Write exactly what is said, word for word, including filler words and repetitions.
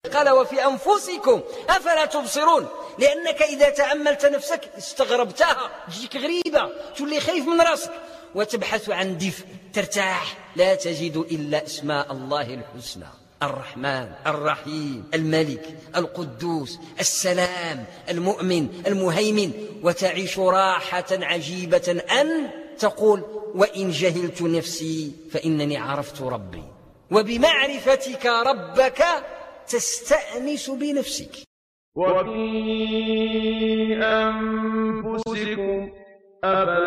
قال وفي أنفسكم أفلا تبصرون، لأنك إذا تأملت نفسك استغربتها، تجيك غريبة، تولي خايف من راسك، وتبحث عن دفء ترتاح، لا تجد إلا اسماء الله الحسنى: الرحمن، الرحيم، الملك، القدوس، السلام، المؤمن، المهيمن، وتعيش راحة عجيبة أن تقول: وإن جهلت نفسي فإنني عرفت ربي. وبمعرفتك ربك تستأنس بنفسك. وفي أنفسكم أفلا